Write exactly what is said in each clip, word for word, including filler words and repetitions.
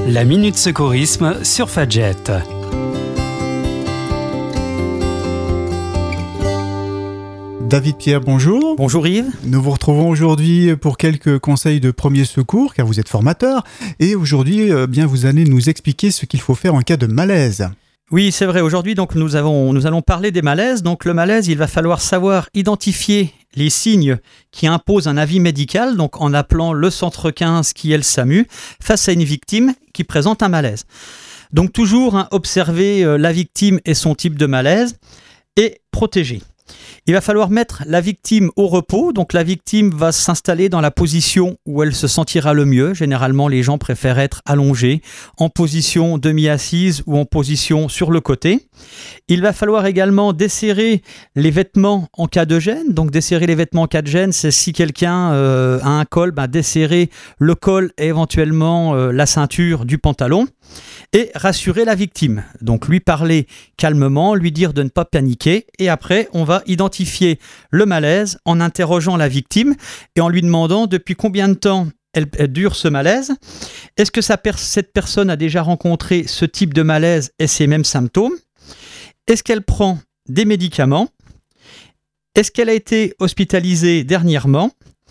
La Minute Secourisme sur Fadjet. David Pierre, bonjour. Bonjour Yves. Nous vous retrouvons aujourd'hui pour quelques conseils de premiers secours, car vous êtes formateur. Et aujourd'hui, eh bien, vous allez nous expliquer ce qu'il faut faire en cas de malaise. Oui, c'est vrai. Aujourd'hui, donc, nous, avons, nous allons parler des malaises. Donc, le malaise, il va falloir savoir identifier les signes qui imposent un avis médical, donc en appelant le centre quinze qui est le SAMU, face à une victime qui présente un malaise. Donc, toujours hein, observer euh, la victime et son type de malaise et protéger. Il va falloir mettre la victime au repos, donc la victime va s'installer dans la position où elle se sentira le mieux. Généralement, les gens préfèrent être allongés, en position demi-assise ou en position sur le côté. Il va falloir également desserrer les vêtements en cas de gêne. Donc desserrer les vêtements en cas de gêne, c'est si quelqu'un euh, a un col, ben, desserrer le col et éventuellement euh, la ceinture du pantalon. Et rassurer la victime. Donc lui parler calmement, lui dire de ne pas paniquer. Et après, on va identifier le malaise en interrogeant la victime et en lui demandant depuis combien de temps elle, elle dure ce malaise. Est-ce que sa per- cette personne a déjà rencontré ce type de malaise et ces mêmes symptômes? Est-ce qu'elle prend des médicaments? Est-ce qu'elle a été hospitalisée dernièrement?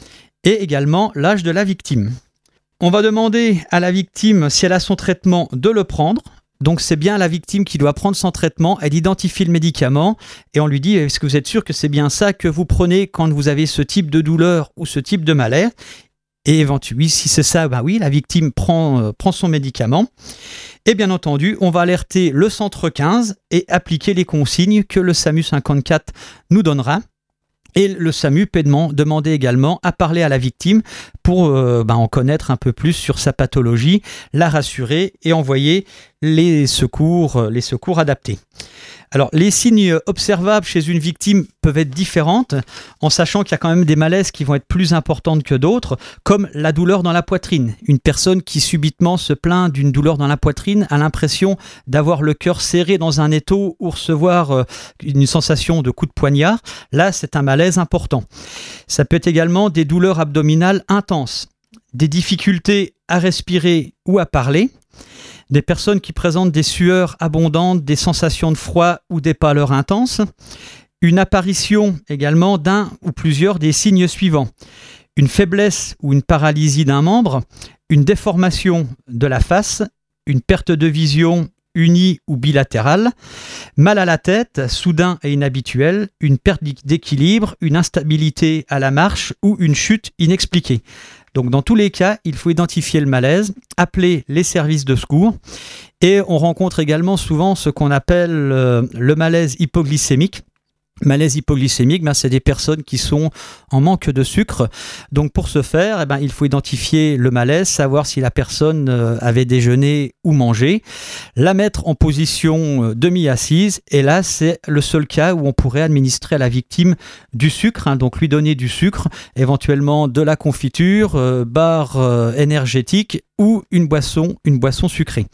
Et également l'âge de la victime. On va demander à la victime, si elle a son traitement, de le prendre. Donc c'est bien la victime qui doit prendre son traitement. Elle identifie le médicament et on lui dit « Est-ce que vous êtes sûr que c'est bien ça que vous prenez quand vous avez ce type de douleur ou ce type de malaise ?» Et éventuellement, si c'est ça, bah oui, la victime prend, euh, prend son médicament. Et bien entendu, on va alerter le centre quinze et appliquer les consignes que le SAMU cinquante-quatre nous donnera. Et le SAMU peut demander également à parler à la victime pour euh, ben, en connaître un peu plus sur sa pathologie, la rassurer et envoyer les secours, les secours adaptés. Alors, les signes observables chez une victime peuvent être différentes, en sachant qu'il y a quand même des malaises qui vont être plus importantes que d'autres, comme la douleur dans la poitrine. Une personne qui subitement se plaint d'une douleur dans la poitrine a l'impression d'avoir le cœur serré dans un étau ou recevoir une sensation de coup de poignard. Là, c'est un malaise important. Ça peut être également des douleurs abdominales intenses, des difficultés à respirer ou à parler, des personnes qui présentent des sueurs abondantes, des sensations de froid ou des pâleurs intenses, une apparition également d'un ou plusieurs des signes suivants, une faiblesse ou une paralysie d'un membre, une déformation de la face, une perte de vision unie ou bilatérale, mal à la tête, soudain et inhabituel, une perte d'équilibre, une instabilité à la marche ou une chute inexpliquée. Donc dans tous les cas, il faut identifier le malaise, appeler les services de secours et on rencontre également souvent ce qu'on appelle euh, le malaise hypoglycémique. Malaise hypoglycémique, ben, c'est des personnes qui sont en manque de sucre. Donc pour ce faire, eh ben, il faut identifier le malaise, savoir si la personne euh, avait déjeuné ou mangé, la mettre en position euh, demi-assise et là c'est le seul cas où on pourrait administrer à la victime du sucre, hein, donc lui donner du sucre, éventuellement de la confiture, euh, barre euh, énergétique ou une boisson, une boisson sucrée.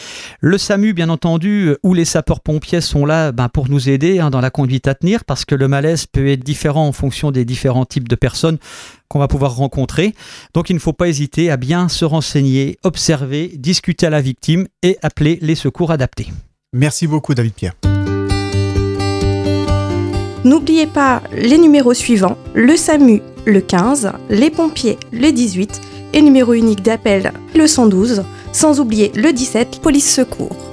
Le SAMU, bien entendu, ou les sapeurs-pompiers sont là ben, pour nous aider hein, dans la conduite à tenir parce que le malaise peut être différent en fonction des différents types de personnes qu'on va pouvoir rencontrer. Donc il ne faut pas hésiter à bien se renseigner, observer, discuter à la victime et appeler les secours adaptés. Merci beaucoup David Pierre. N'oubliez pas les numéros suivants, le SAMU, le quinze, les pompiers, le dix-huit et numéro unique d'appel, le cent douze, sans oublier le dix-sept, police secours.